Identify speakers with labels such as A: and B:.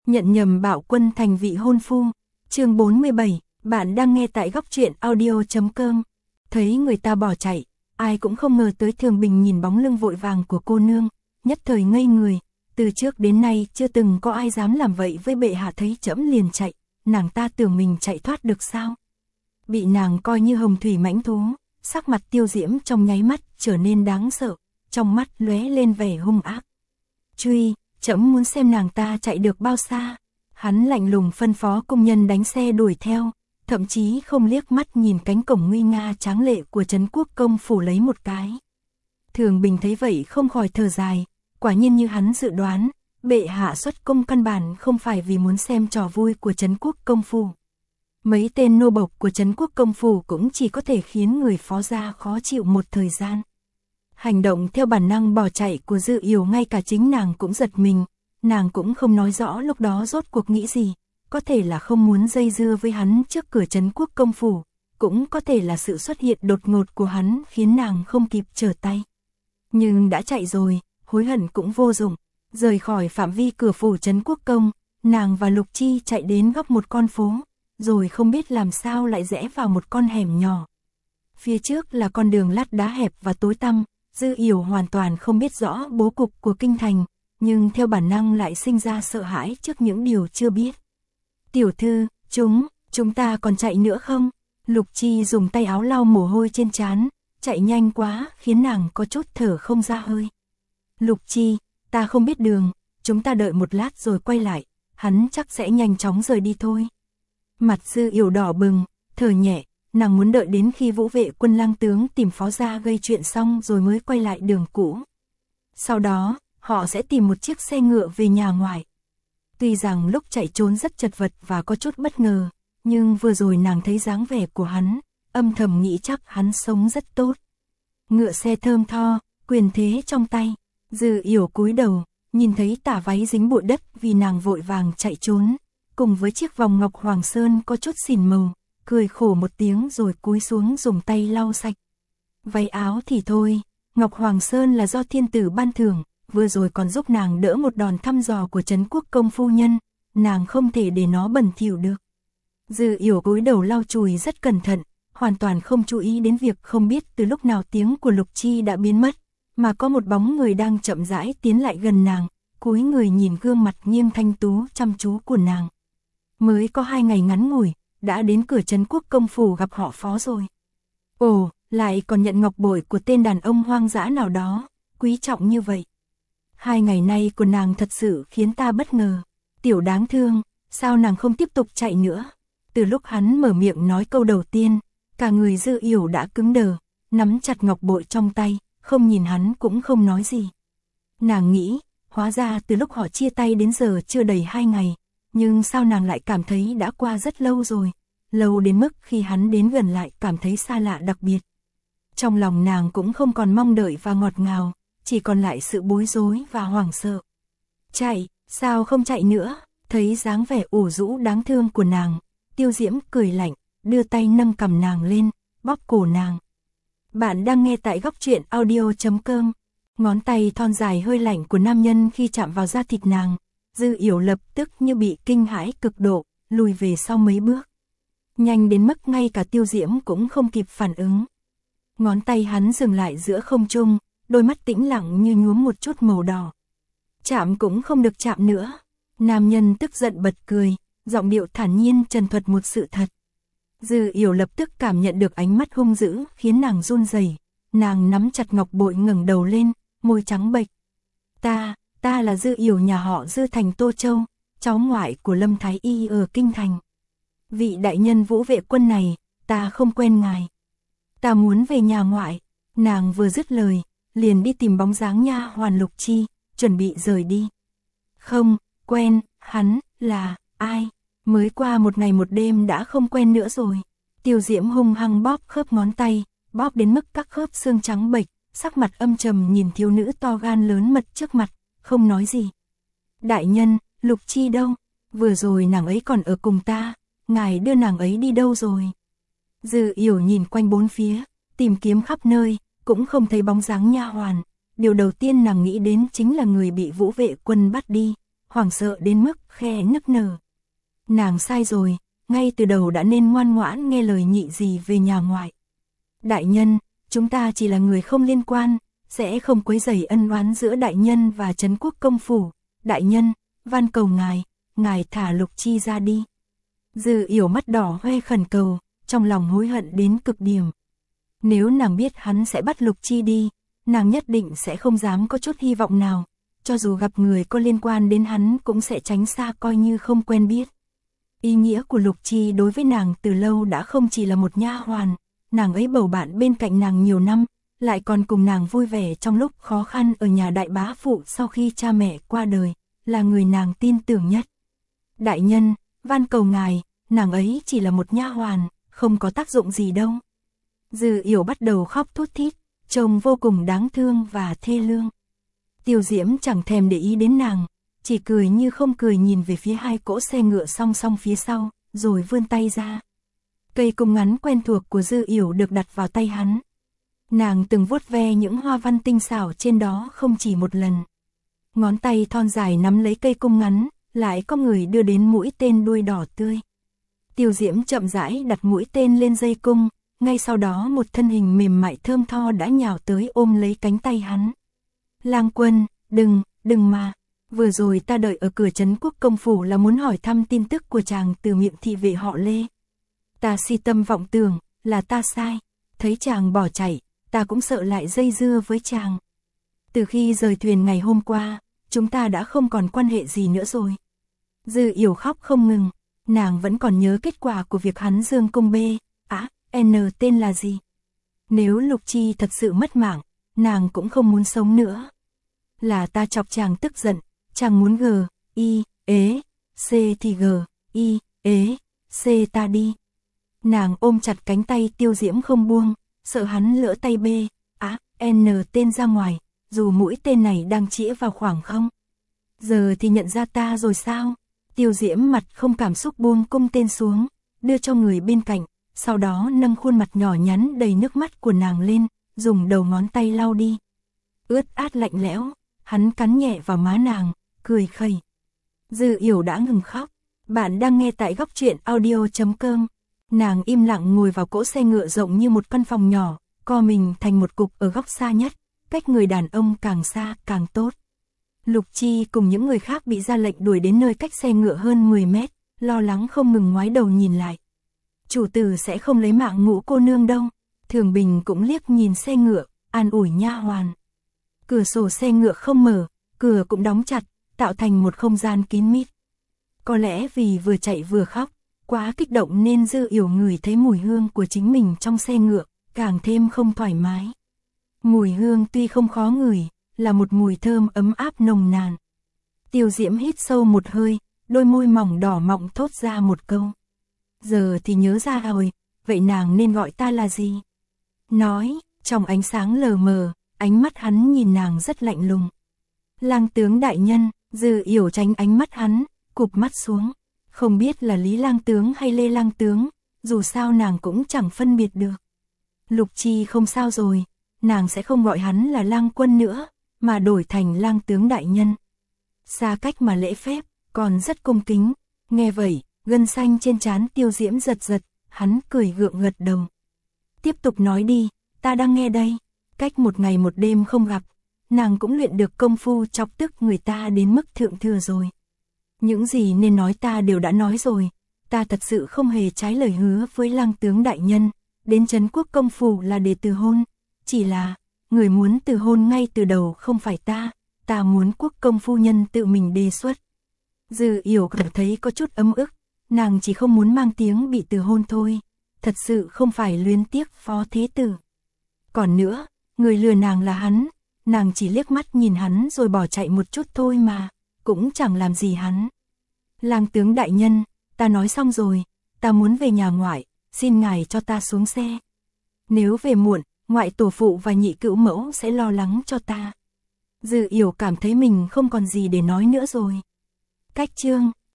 A: Nhận nhầm Bạo Quân thành vị hôn phu. Chương 47, bạn đang nghe tại góc truyện audio.com. Thấy người ta bỏ chạy, ai cũng không ngờ tới Thường Bình nhìn bóng lưng vội vàng của cô nương, nhất thời ngây người, từ trước đến nay chưa từng có ai dám làm vậy với bệ hạ, thấy trẫm liền chạy, nàng ta tưởng mình chạy thoát được sao? Bị nàng coi như hồng thủy mãnh thú, sắc mặt Tiêu Diễm trong nháy mắt trở nên đáng sợ, trong mắt lóe lên vẻ hung ác. Truy, trẫm muốn xem nàng ta chạy được bao xa. Hắn lạnh lùng phân phó công nhân đánh xe đuổi theo, thậm chí không liếc mắt nhìn cánh cổng nguy nga tráng lệ của Trấn Quốc công phủ lấy một cái. Thường Bình thấy vậy không khỏi thở dài, quả nhiên như hắn dự đoán, bệ hạ xuất cung căn bản không phải vì muốn xem trò vui của Trấn Quốc công phủ. Mấy tên nô bộc của Trấn Quốc công phủ cũng chỉ có thể khiến người phó gia khó chịu một thời gian. Hành động theo bản năng bỏ chạy của Dư Yểu ngay cả chính nàng cũng giật mình, nàng cũng không nói rõ lúc đó rốt cuộc nghĩ gì, có thể là không muốn dây dưa với hắn trước cửa Trấn Quốc công phủ, cũng có thể là sự xuất hiện đột ngột của hắn khiến nàng không kịp trở tay. Nhưng đã chạy rồi, hối hận cũng vô dụng, rời khỏi phạm vi cửa phủ Trấn Quốc công, nàng và Lục Chi chạy đến góc một con phố, rồi không biết làm sao lại rẽ vào một con hẻm nhỏ. Phía trước là con đường lát đá hẹp và tối tăm. Dư Yểu hoàn toàn không biết rõ bố cục của kinh thành, nhưng theo bản năng lại sinh ra sợ hãi trước những điều chưa biết. Tiểu thư, chúng ta còn chạy nữa không? Lục Chi dùng tay áo lau mồ hôi trên trán, chạy nhanh quá khiến nàng có chút thở không ra hơi. Lục Chi, ta không biết đường, chúng ta đợi một lát rồi quay lại, hắn chắc sẽ nhanh chóng rời đi thôi. Mặt Dư Yểu đỏ bừng, thở nhẹ. Nàng muốn đợi đến khi Vũ Vệ Quân lang tướng tìm phó gia gây chuyện xong rồi mới quay lại đường cũ. Sau đó, họ sẽ tìm một chiếc xe ngựa về nhà ngoại. Tuy rằng lúc chạy trốn rất chật vật và có chút bất ngờ, nhưng vừa rồi nàng thấy dáng vẻ của hắn, âm thầm nghĩ chắc hắn sống rất tốt. Ngựa xe thơm tho, quyền thế trong tay, Dư Yểu cúi đầu, nhìn thấy tả váy dính bụi đất vì nàng vội vàng chạy trốn, cùng với chiếc vòng ngọc Hoàng Sơn có chút xỉn màu. Cười khổ một tiếng rồi cúi xuống dùng tay lau sạch. Váy áo thì thôi, Ngọc Hoàng Sơn là do thiên tử ban thưởng, vừa rồi còn giúp nàng đỡ một đòn thăm dò của Trấn Quốc công phu nhân, nàng không thể để nó bẩn thỉu được. Dư Yểu cúi đầu lau chùi rất cẩn thận, hoàn toàn không chú ý đến việc không biết từ lúc nào tiếng của Lục Chi đã biến mất, mà có một bóng người đang chậm rãi tiến lại gần nàng, cúi người nhìn gương mặt nghiêng thanh tú chăm chú của nàng. Mới có 2 ngày ngắn ngủi, đã đến cửa Trấn Quốc công phủ gặp họ phó rồi. Ồ, lại còn nhận ngọc bội của tên đàn ông hoang dã nào đó, quý trọng như vậy. 2 ngày nay của nàng thật sự khiến ta bất ngờ. Tiểu đáng thương, sao nàng không tiếp tục chạy nữa? Từ lúc hắn mở miệng nói câu đầu tiên, cả người Dư Yểu đã cứng đờ, nắm chặt ngọc bội trong tay, không nhìn hắn cũng không nói gì. Nàng nghĩ, hóa ra từ lúc họ chia tay đến giờ chưa đầy 2 ngày. Nhưng sao nàng lại cảm thấy đã qua rất lâu rồi, lâu đến mức khi hắn đến gần lại cảm thấy xa lạ đặc biệt. Trong lòng nàng cũng không còn mong đợi và ngọt ngào, chỉ còn lại sự bối rối và hoảng sợ. Chạy, sao không chạy nữa? Thấy dáng vẻ ủ rũ đáng thương của nàng, Tiêu Diễm cười lạnh, đưa tay nâng cằm nàng lên, bóp cổ nàng. Bạn đang nghe tại góc truyện audio.com. Ngón tay thon dài hơi lạnh của nam nhân khi chạm vào da thịt nàng. Dư Yểu lập tức như bị kinh hãi cực độ, lùi về sau mấy bước. Nhanh đến mức ngay cả Tiêu Diễm cũng không kịp phản ứng. Ngón tay hắn dừng lại giữa không trung, đôi mắt tĩnh lặng như nhuốm một chút màu đỏ. Chạm cũng không được chạm nữa. Nam nhân tức giận bật cười, giọng điệu thản nhiên trần thuật một sự thật. Dư Yểu lập tức cảm nhận được ánh mắt hung dữ khiến nàng run rẩy. Nàng nắm chặt ngọc bội ngẩng đầu lên, môi trắng bệch. Ta là Dư Yểu nhà họ Dư thành Tô Châu, cháu ngoại của Lâm Thái Y ở Kinh Thành. Vị đại nhân Vũ Vệ Quân này, ta không quen ngài. Ta muốn về nhà ngoại. Nàng vừa dứt lời, liền đi tìm bóng dáng nha hoàn Lục Chi, chuẩn bị rời đi. Không, quen, hắn, là, ai? Mới qua 1 ngày 1 đêm đã không quen nữa rồi. Tiêu Diễm hung hăng bóp khớp ngón tay, bóp đến mức các khớp xương trắng bệch, sắc mặt âm trầm nhìn thiếu nữ to gan lớn mật trước mặt. Không nói gì. Đại nhân, Lục Chi đâu? Vừa rồi nàng ấy còn ở cùng ta, ngài đưa nàng ấy đi đâu rồi? Dư Yểu nhìn quanh bốn phía, tìm kiếm khắp nơi, cũng không thấy bóng dáng nha hoàn. Điều đầu tiên nàng nghĩ đến chính là người bị Vũ Vệ Quân bắt đi, hoảng sợ đến mức khe nức nở. Nàng sai rồi, ngay từ đầu đã nên ngoan ngoãn nghe lời nhị dì về nhà ngoại. Đại nhân, chúng ta chỉ là người không liên quan, sẽ không quấy rầy ân oán giữa đại nhân và Trấn Quốc công phủ. Đại nhân, van cầu ngài thả Lục Chi ra đi. Dư Yểu mắt đỏ hoe khẩn cầu, trong lòng hối hận đến cực điểm. Nếu nàng biết hắn sẽ bắt Lục Chi đi, nàng nhất định sẽ không dám có chút hy vọng nào, cho dù gặp người có liên quan đến hắn cũng sẽ tránh xa coi như không quen biết. Ý nghĩa của Lục Chi đối với nàng từ lâu đã không chỉ là một nha hoàn, nàng ấy bầu bạn bên cạnh nàng nhiều năm, lại còn cùng nàng vui vẻ trong lúc khó khăn ở nhà đại bá phụ sau khi cha mẹ qua đời, là người nàng tin tưởng nhất. Đại nhân, van cầu ngài, nàng ấy chỉ là một nha hoàn, không có tác dụng gì đâu. Dư Yểu bắt đầu khóc thút thít, trông vô cùng đáng thương và thê lương. Tiêu Diễm chẳng thèm để ý đến nàng, chỉ cười như không cười nhìn về phía hai cỗ xe ngựa song song phía sau, rồi vươn tay ra. Cây cung ngắn quen thuộc của Dư Yểu được đặt vào tay hắn. Nàng từng vuốt ve những hoa văn tinh xảo trên đó không chỉ một lần. Ngón tay thon dài nắm lấy cây cung ngắn, lại có người đưa đến mũi tên đuôi đỏ tươi. Tiêu Diễm chậm rãi đặt mũi tên lên dây cung, ngay sau đó một thân hình mềm mại thơm tho đã nhào tới ôm lấy cánh tay hắn. Lang Quân, đừng mà. Vừa rồi ta đợi ở cửa Trấn Quốc công phủ là muốn hỏi thăm tin tức của chàng từ miệng thị vệ họ Lê. Ta si tâm vọng tưởng, là ta sai. Thấy chàng bỏ chạy, ta cũng sợ lại dây dưa với chàng. Từ khi rời thuyền ngày hôm qua, chúng ta đã không còn quan hệ gì nữa rồi. Dư Yểu khóc không ngừng, nàng vẫn còn nhớ kết quả của việc hắn dương cung bê, N tên là gì. Nếu Lục Chi thật sự mất mạng, nàng cũng không muốn sống nữa. Là ta chọc chàng tức giận, chàng muốn C thì C ta đi. Nàng ôm chặt cánh tay Tiêu Diễm không buông, sợ hắn lỡ tay N tên ra ngoài, dù mũi tên này đang chĩa vào khoảng không. Giờ thì nhận ra ta rồi sao? Tiêu Diễm mặt không cảm xúc buông cung tên xuống, đưa cho người bên cạnh, sau đó nâng khuôn mặt nhỏ nhắn đầy nước mắt của nàng lên, dùng đầu ngón tay lau đi. Ướt át lạnh lẽo, hắn cắn nhẹ vào má nàng, cười khẩy. Dư Yểu đã ngừng khóc. Bạn đang nghe tại góc truyện audio.com. Nàng im lặng ngồi vào cỗ xe ngựa rộng như một căn phòng nhỏ, co mình thành một cục ở góc xa nhất, cách người đàn ông càng xa càng tốt. Lục Chi cùng những người khác bị ra lệnh đuổi đến nơi cách xe ngựa hơn 10 mét, lo lắng không ngừng ngoái đầu nhìn lại. Chủ tử sẽ không lấy mạng Ngũ cô nương đâu. Thường Bình cũng liếc nhìn xe ngựa, an ủi nha hoàn. Cửa sổ xe ngựa không mở, cửa cũng đóng chặt, tạo thành một không gian kín mít. Có lẽ vì vừa chạy vừa khóc, quá kích động nên Dư Yểu ngửi thấy mùi hương của chính mình trong xe ngựa, càng thêm không thoải mái. Mùi hương tuy không khó ngửi, là một mùi thơm ấm áp nồng nàn. Tiêu Diễm hít sâu một hơi, đôi môi mỏng đỏ mọng thốt ra một câu. Giờ thì nhớ ra rồi, vậy nàng nên gọi ta là gì? Nói, trong ánh sáng lờ mờ, ánh mắt hắn nhìn nàng rất lạnh lùng. Lang tướng đại nhân. Dư Yểu tránh ánh mắt hắn, cụp mắt xuống. Không biết là Lý lang tướng hay Lê lang tướng, dù sao nàng cũng chẳng phân biệt được. Lục Chi không sao rồi, nàng sẽ không gọi hắn là Lang Quân nữa, mà đổi thành Lang tướng đại nhân. Xa cách mà lễ phép, còn rất cung kính. Nghe vậy, gân xanh trên trán Tiêu Diễm giật giật, hắn cười gượng gật đầu. Tiếp tục nói đi, ta đang nghe đây. Cách một ngày một đêm không gặp, nàng cũng luyện được công phu chọc tức người ta đến mức thượng thừa rồi. Những gì nên nói ta đều đã nói rồi, ta thật sự không hề trái lời hứa với Lang tướng đại nhân, đến Trấn Quốc công phủ là để từ hôn, chỉ là, người muốn từ hôn ngay từ đầu không phải ta muốn Quốc công phu nhân tự mình đề xuất. Dư Yểu cảm thấy có chút ấm ức, nàng chỉ không muốn mang tiếng bị từ hôn thôi, thật sự không phải luyến tiếc Phó Thế Tử. Còn nữa, người lừa nàng là hắn, nàng chỉ liếc mắt nhìn hắn rồi bỏ chạy một chút thôi mà, cũng chẳng làm gì hắn. Lang tướng đại nhân, ta nói xong rồi, ta muốn về nhà ngoại, xin ngài cho ta xuống xe. Nếu về muộn, ngoại tổ phụ và nhị cữu mẫu sẽ lo lắng cho ta. Dư Yểu cảm thấy mình không còn gì để nói nữa rồi. Cách chương